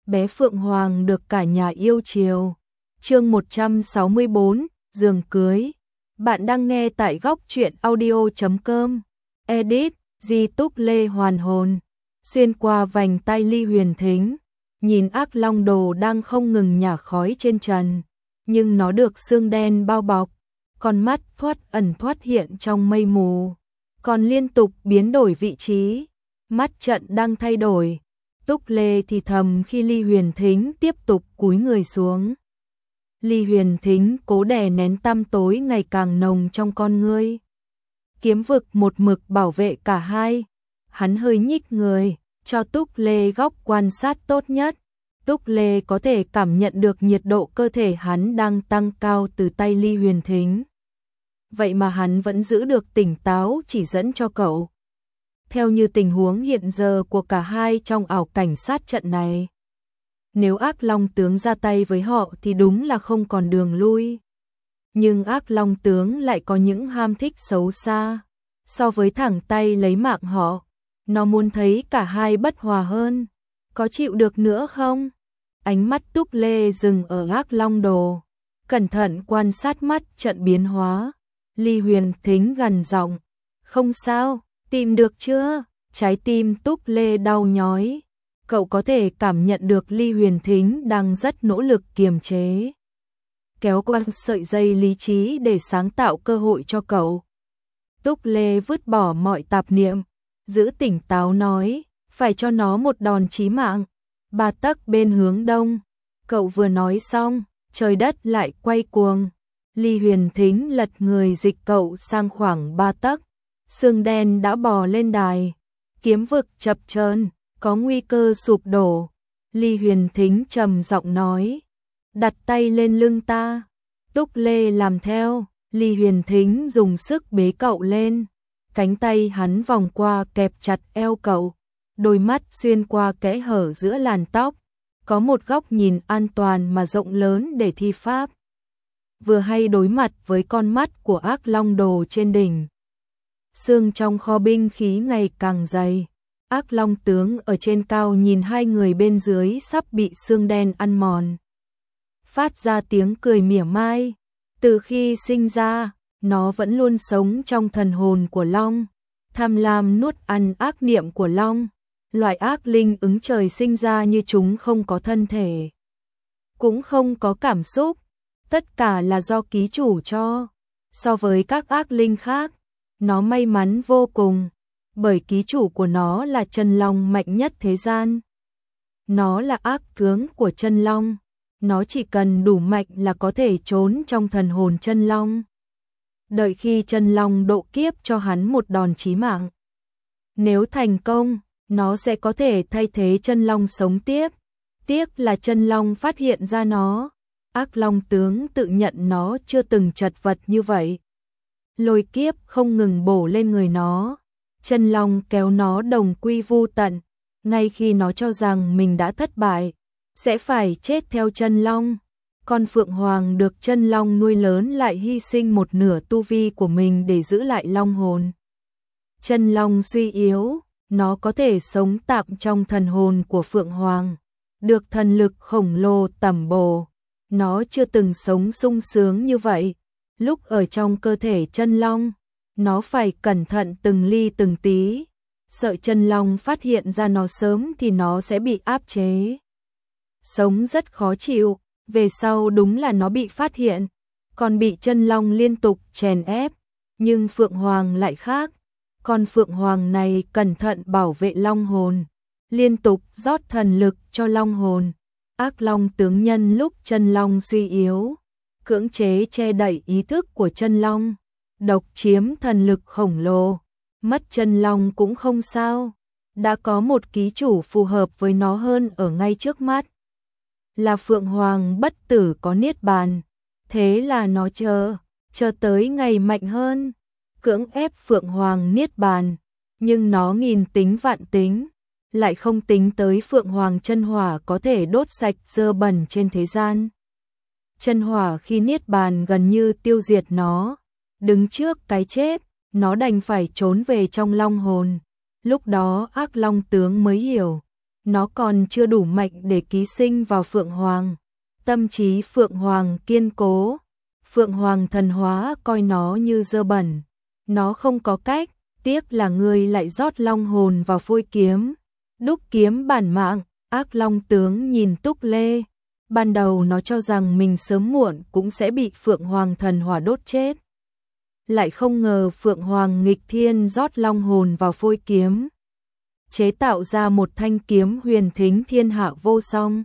bé Phượng Hoàng được cả nhà yêu chiều. Chương 164, giường cưới. Bạn đang nghe tại góc truyện audio.com. Edit, Di Túc Lê hoàn hồn. Xuyên qua vành tai Ly Huyền Thính, nhìn ác long đồ đang không ngừng nhả khói trên trần, nhưng nó được sương đen bao bọc, con mắt thoát ẩn thoát hiện trong mây mù, còn liên tục biến đổi vị trí, mắt trận đang thay đổi. Túc Lê thì thầm khi Ly Huyền Thính tiếp tục cúi người xuống. Ly Huyền Thính cố đè nén tăm tối ngày càng nồng trong con ngươi. Kiếm vực một mực bảo vệ cả hai. Hắn hơi nhích người, cho Túc Lê góc quan sát tốt nhất. Túc Lê có thể cảm nhận được nhiệt độ cơ thể hắn đang tăng cao từ tay Ly Huyền Thính. Vậy mà hắn vẫn giữ được tỉnh táo chỉ dẫn cho cậu. Theo như tình huống hiện giờ của cả hai trong ảo cảnh sát trận này, nếu ác long tướng ra tay với họ thì đúng là không còn đường lui. Nhưng ác long tướng lại có những ham thích xấu xa. So với thẳng tay lấy mạng họ, nó muốn thấy cả hai bất hòa hơn. Có chịu được nữa không? Ánh mắt Túc Lê dừng ở ác long đồ, cẩn thận quan sát mắt trận biến hóa. Ly Huyền Thính gằn giọng, không sao, tìm được chưa? Trái tim Túc Lê đau nhói. Cậu có thể cảm nhận được Ly Huyền Thính đang rất nỗ lực kiềm chế, kéo qua sợi dây lý trí để sáng tạo cơ hội cho cậu. Túc Lê vứt bỏ mọi tạp niệm, giữ tỉnh táo nói, phải cho nó một đòn chí mạng. 3 tấc bên hướng đông. Cậu vừa nói xong, trời đất lại quay cuồng. Ly Huyền Thính lật người dịch cậu sang khoảng 3 tấc. Sương đen đã bò lên đài. Kiếm vực chập chờn, có nguy cơ sụp đổ. Ly Huyền Thính trầm giọng nói, đặt tay lên lưng ta. Túc Lê làm theo. Ly Huyền Thính dùng sức bế cậu lên. Cánh tay hắn vòng qua kẹp chặt eo cậu. Đôi mắt xuyên qua kẽ hở giữa làn tóc. Có một góc nhìn an toàn mà rộng lớn để thi pháp. Vừa hay đối mặt với con mắt của ác long đồ trên đỉnh. Sương trong kho binh khí ngày càng dày. Ác long tướng ở trên cao nhìn hai người bên dưới sắp bị sương đen ăn mòn. Phát ra tiếng cười mỉa mai. Từ khi sinh ra, nó vẫn luôn sống trong thần hồn của long. Tham lam nuốt ăn ác niệm của long. Loại ác linh ứng trời sinh ra như chúng không có thân thể, cũng không có cảm xúc. Tất cả là do ký chủ cho. So với các ác linh khác, nó may mắn vô cùng, bởi ký chủ của nó là chân long mạnh nhất thế gian. Nó là ác tướng của chân long. Nó chỉ cần đủ mạnh là có thể trốn trong thần hồn chân long. Đợi khi chân long độ kiếp cho hắn một đòn chí mạng. Nếu thành công, nó sẽ có thể thay thế chân long sống tiếp. Tiếc là chân long phát hiện ra nó. Ác long tướng tự nhận nó chưa từng chật vật như vậy. Lôi kiếp không ngừng bổ lên người nó. Chân long kéo nó đồng quy vu tận. Ngay khi nó cho rằng mình đã thất bại, sẽ phải chết theo chân long. Con Phượng Hoàng được chân long nuôi lớn lại hy sinh một nửa tu vi của mình để giữ lại long hồn. Chân long suy yếu, nó có thể sống tạm trong thần hồn của Phượng Hoàng, được thần lực khổng lồ tẩm bổ. Nó chưa từng sống sung sướng như vậy. Lúc ở trong cơ thể chân long, nó phải cẩn thận từng ly từng tí. Sợ chân long phát hiện ra nó sớm thì nó sẽ bị áp chế. Sống rất khó chịu, về sau đúng là nó bị phát hiện, còn bị chân long liên tục chèn ép. Nhưng Phượng Hoàng lại khác. Con Phượng Hoàng này cẩn thận bảo vệ long hồn, liên tục rót thần lực cho long hồn. Ác long tướng nhân lúc chân long suy yếu, cưỡng chế che đậy ý thức của chân long, độc chiếm thần lực khổng lồ. Mất chân long cũng không sao, đã có một ký chủ phù hợp với nó hơn ở ngay trước mắt. Là Phượng Hoàng bất tử có niết bàn. Thế là nó chờ tới ngày mạnh hơn, cưỡng ép Phượng Hoàng niết bàn. Nhưng nó nghìn tính vạn tính, lại không tính tới Phượng Hoàng chân hỏa có thể đốt sạch dơ bẩn trên thế gian. Chân hỏa khi niết bàn gần như tiêu diệt nó. Đứng trước cái chết, nó đành phải trốn về trong long hồn. Lúc đó ác long tướng mới hiểu, nó còn chưa đủ mạnh để ký sinh vào Phượng Hoàng. Tâm trí Phượng Hoàng kiên cố, Phượng Hoàng thần hóa coi nó như dơ bẩn. Nó không có cách, tiếc là ngươi lại rót long hồn vào phôi kiếm. Đúc kiếm bản mạng, Ác Long tướng nhìn Túc Lê. Ban đầu nó cho rằng mình sớm muộn cũng sẽ bị Phượng Hoàng thần hỏa đốt chết. Lại không ngờ Phượng Hoàng nghịch thiên rót long hồn vào phôi kiếm, chế tạo ra một thanh kiếm huyền thính thiên hạ vô song.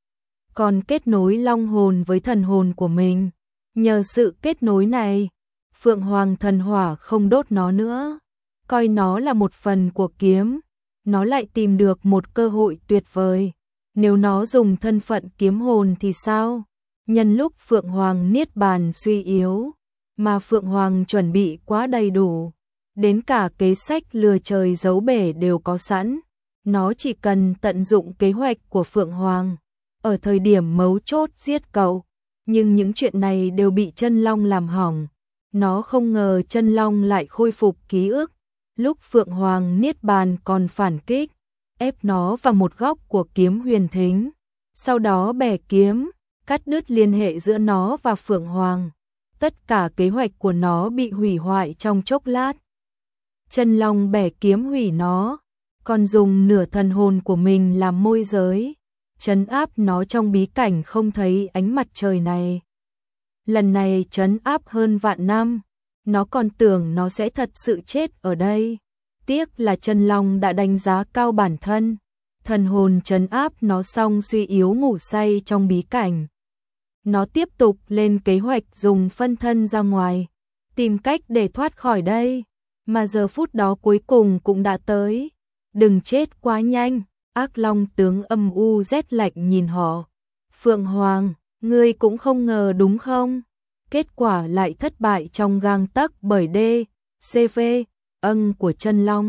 Còn kết nối long hồn với thần hồn của mình. Nhờ sự kết nối này, Phượng Hoàng thần hỏa không đốt nó nữa, coi nó là một phần của kiếm. Nó lại tìm được một cơ hội tuyệt vời. Nếu nó dùng thân phận kiếm hồn thì sao? Nhân lúc Phượng Hoàng niết bàn suy yếu, mà Phượng Hoàng chuẩn bị quá đầy đủ, đến cả kế sách lừa trời giấu bể đều có sẵn. Nó chỉ cần tận dụng kế hoạch của Phượng Hoàng, ở thời điểm mấu chốt giết cậu. Nhưng những chuyện này đều bị Chân Long làm hỏng. Nó không ngờ Chân Long lại khôi phục ký ức. Lúc Phượng Hoàng niết bàn còn phản kích, ép nó vào một góc của kiếm huyền thính. Sau đó bẻ kiếm, cắt đứt liên hệ giữa nó và Phượng Hoàng. Tất cả kế hoạch của nó bị hủy hoại trong chốc lát. Chân Long bẻ kiếm hủy nó, còn dùng nửa thần hồn của mình làm môi giới, trấn áp nó trong bí cảnh không thấy ánh mặt trời này. Lần này trấn áp hơn vạn năm, nó còn tưởng nó sẽ thật sự chết ở đây. Tiếc là Chân Long đã đánh giá cao bản thân, thần hồn trấn áp nó xong suy yếu ngủ say trong bí cảnh. Nó tiếp tục lên kế hoạch dùng phân thân ra ngoài, tìm cách để thoát khỏi đây, mà giờ phút đó cuối cùng cũng đã tới. Đừng chết quá nhanh, Ác Long tướng âm u rét lạnh nhìn họ. Phượng Hoàng, ngươi cũng không ngờ đúng không? Kết quả lại thất bại trong gang tấc bởi D.C.V. ân của Chân Long.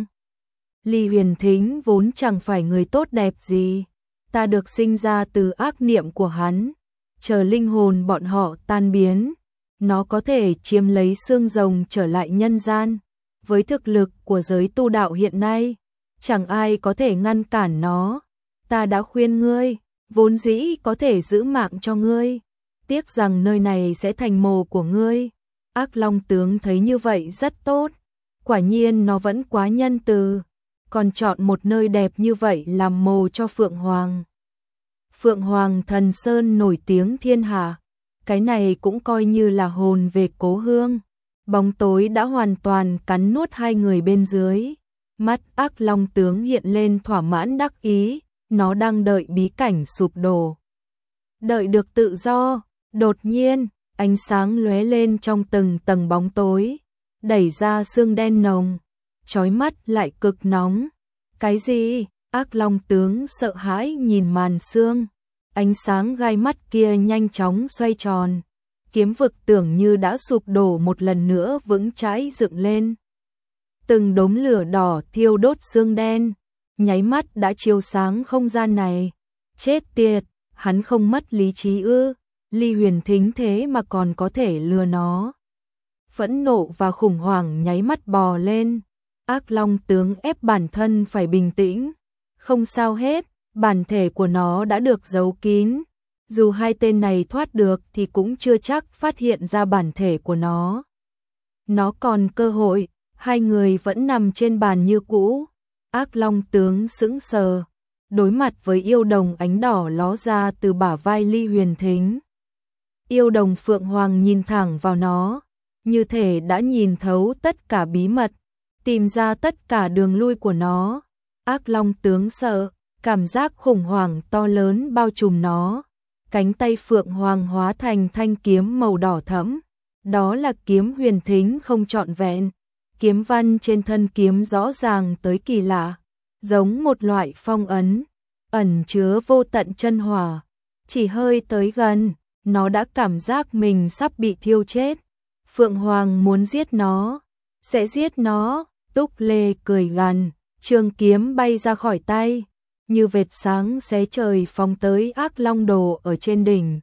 Ly Huyền Thính vốn chẳng phải người tốt đẹp gì, ta được sinh ra từ ác niệm của hắn. Chờ linh hồn bọn họ tan biến, nó có thể chiếm lấy xương rồng trở lại nhân gian. Với thực lực của giới tu đạo hiện nay, chẳng ai có thể ngăn cản nó. Ta đã khuyên ngươi, vốn dĩ có thể giữ mạng cho ngươi, tiếc rằng nơi này sẽ thành mồ của ngươi. Ác Long tướng thấy như vậy rất tốt, quả nhiên nó vẫn quá nhân từ, còn chọn một nơi đẹp như vậy làm mồ cho Phượng Hoàng. Phượng Hoàng Thần Sơn nổi tiếng thiên hạ, cái này cũng coi như là hồn về cố hương. Bóng tối đã hoàn toàn cắn nuốt hai người bên dưới. Mắt Ác Long tướng hiện lên thỏa mãn đắc ý, nó đang đợi bí cảnh sụp đổ, đợi được tự do. Đột nhiên, ánh sáng lóe lên trong từng tầng bóng tối, đẩy ra sương đen nồng, chói mắt lại cực nóng. Cái gì? Ác Long tướng sợ hãi nhìn màn sương, ánh sáng gai mắt kia nhanh chóng xoay tròn, kiếm vực tưởng như đã sụp đổ một lần nữa vững chãi dựng lên. Từng đốm lửa đỏ thiêu đốt sương đen, nháy mắt đã chiếu sáng không gian này. Chết tiệt, hắn không mất lý trí ư? Ly Huyền Thính thế mà còn có thể lừa nó. Phẫn nộ và khủng hoảng nháy mắt bò lên. Ác Long tướng ép bản thân phải bình tĩnh. Không sao hết, bản thể của nó đã được giấu kín. Dù hai tên này thoát được thì cũng chưa chắc phát hiện ra bản thể của nó. Nó còn cơ hội, hai người vẫn nằm trên bàn như cũ. Ác Long tướng sững sờ, đối mặt với yêu đồng ánh đỏ ló ra từ bả vai Ly Huyền Thính. Yêu đồng Phượng Hoàng nhìn thẳng vào nó, như thể đã nhìn thấu tất cả bí mật, tìm ra tất cả đường lui của nó. Ác Long tướng sợ, cảm giác khủng hoảng to lớn bao trùm nó. Cánh tay Phượng Hoàng hóa thành thanh kiếm màu đỏ thẫm, đó là kiếm huyền thính không trọn vẹn. Kiếm văn trên thân kiếm rõ ràng tới kỳ lạ, giống một loại phong ấn, ẩn chứa vô tận chân hỏa. Chỉ hơi tới gần, nó đã cảm giác mình sắp bị thiêu chết. Phượng Hoàng muốn giết nó, sẽ giết nó. Túc Lê cười gằn, trường kiếm bay ra khỏi tay, như vệt sáng xé trời phóng tới Ác Long đồ ở trên đỉnh.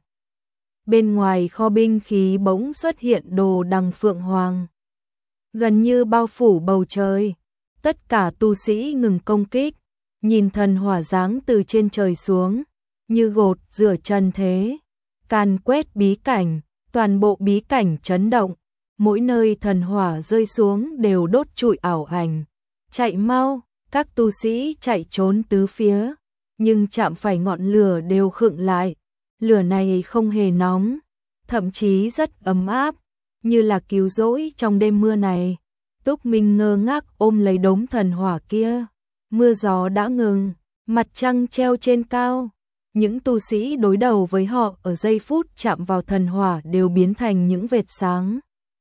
Bên ngoài kho binh khí bỗng xuất hiện đồ đằng Phượng Hoàng, gần như bao phủ bầu trời. Tất cả tu sĩ ngừng công kích, nhìn thần hỏa giáng từ trên trời xuống, như gột rửa trần thế, càn quét bí cảnh, toàn bộ bí cảnh chấn động, mỗi nơi thần hỏa rơi xuống đều đốt trụi ảo ảnh. Chạy mau, các tu sĩ chạy trốn tứ phía, nhưng chạm phải ngọn lửa đều khựng lại. Lửa này không hề nóng, thậm chí rất ấm áp, như là cứu rỗi trong đêm mưa này. Túc Minh ngơ ngác ôm lấy đống thần hỏa kia. Mưa gió đã ngừng, mặt trăng treo trên cao. Những tu sĩ đối đầu với họ ở giây phút chạm vào thần hỏa đều biến thành những vệt sáng.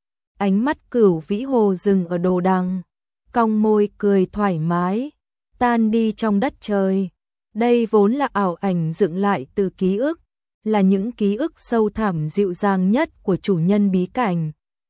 Ánh mắt Cửu Vĩ Hồ dừng ở Đồ Đằng, cong môi cười thoải mái, tan đi trong đất trời. Đây vốn là ảo ảnh dựng lại từ ký ức, là những ký ức sâu thẳm dịu dàng nhất của chủ nhân bí cảnh.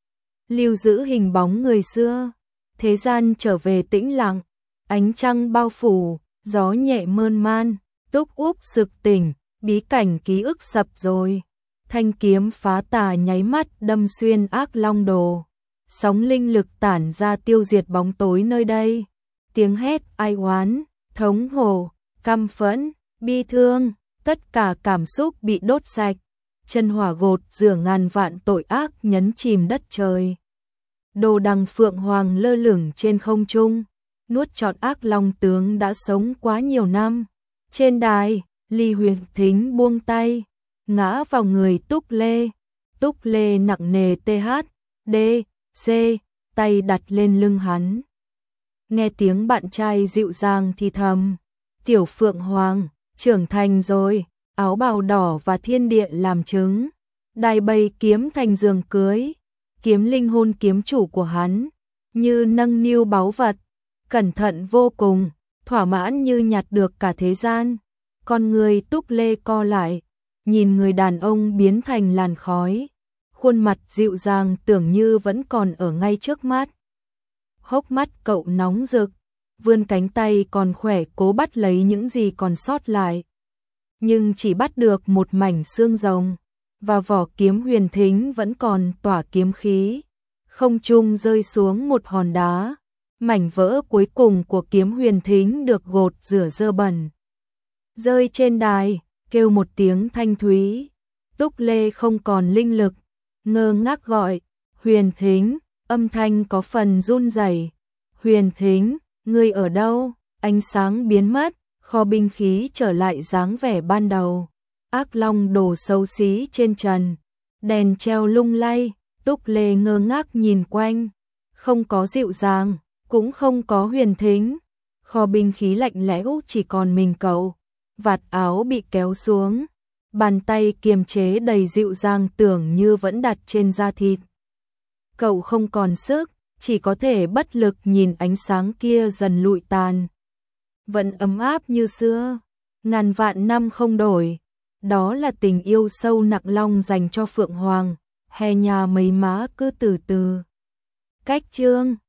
Lưu giữ hình bóng người xưa, thế gian trở về tĩnh lặng, ánh trăng bao phủ, gió nhẹ mơn man, Túc Úp sực tỉnh, bí cảnh ký ức sập rồi. Thanh kiếm phá tà nháy mắt đâm xuyên ác long đồ, sóng linh lực tản ra tiêu diệt bóng tối nơi đây. Tiếng hét ai oán, thống hổ, căm phẫn, bi thương, tất cả cảm xúc bị đốt sạch. Chân hỏa gột rửa ngàn vạn tội ác nhấn chìm đất trời. Đồ Đằng Phượng Hoàng lơ lửng trên không trung, nuốt trọn ác long tướng đã sống quá nhiều năm. Trên đài, Ly Huyền Thính buông tay, ngã vào người Túc Lê. Túc Lê nặng nề THD, C, tay đặt lên lưng hắn. Nghe tiếng bạn trai dịu dàng thì thầm, Tiểu Phượng Hoàng, trưởng thành rồi, áo bào đỏ và thiên địa làm chứng. Đài bày kiếm thành giường cưới, kiếm linh hôn kiếm chủ của hắn, như nâng niu báu vật, cẩn thận vô cùng, thỏa mãn như nhặt được cả thế gian. Con người Túc Lê co lại, nhìn người đàn ông biến thành làn khói, khuôn mặt dịu dàng tưởng như vẫn còn ở ngay trước mắt. Hốc mắt cậu nóng rực, vươn cánh tay còn khỏe cố bắt lấy những gì còn sót lại. Nhưng chỉ bắt được một mảnh xương rồng, và vỏ kiếm Huyền Thính vẫn còn tỏa kiếm khí. Không trung rơi xuống một hòn đá, mảnh vỡ cuối cùng của kiếm Huyền Thính được gột rửa dơ bẩn. Rơi trên đài, kêu một tiếng thanh thúy. Túc Lê không còn linh lực, ngơ ngác gọi, Huyền Thính, âm thanh có phần run rẩy. Huyền Thính, ngươi ở đâu? Ánh sáng biến mất, kho binh khí trở lại dáng vẻ ban đầu. Ác long đồ xấu xí trên trần, đèn treo lung lay. Túc Lê ngơ ngác nhìn quanh, không có dịu dàng, cũng không có Huyền Thính. Kho binh khí lạnh lẽo chỉ còn mình cậu. Vạt áo bị kéo xuống, bàn tay kiềm chế đầy dịu dàng tưởng như vẫn đặt trên da thịt. Cậu không còn sức, chỉ có thể bất lực nhìn ánh sáng kia dần lụi tàn. Vẫn ấm áp như xưa, ngàn vạn năm không đổi. Đó là tình yêu sâu nặng long dành cho Phượng Hoàng. Hè nhà mấy má cứ từ từ. Cách chương